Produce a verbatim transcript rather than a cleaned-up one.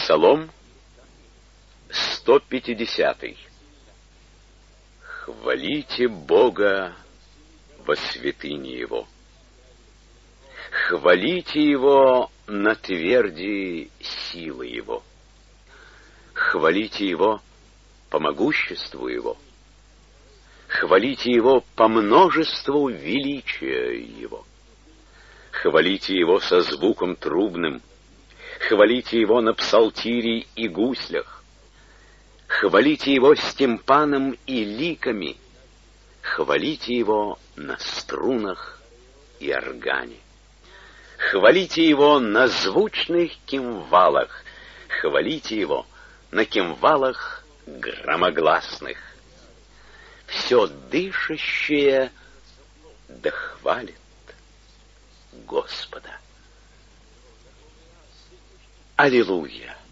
Псалом сто пятидесятый. Хвалите Бога во святыне Его. Хвалите Его на тверди силы Его. Хвалите Его по могуществу Его. Хвалите Его по множеству величия Его. Хвалите Его со звуком трубным. Хвалите Его на псалтире и гуслях. Хвалите Его с тимпаном и ликами. Хвалите Его на струнах и органе. Хвалите Его на звучных кимвалах. Хвалите Его на кимвалах громогласных. Все дышащее да хвалит Господа. Аллилуйя!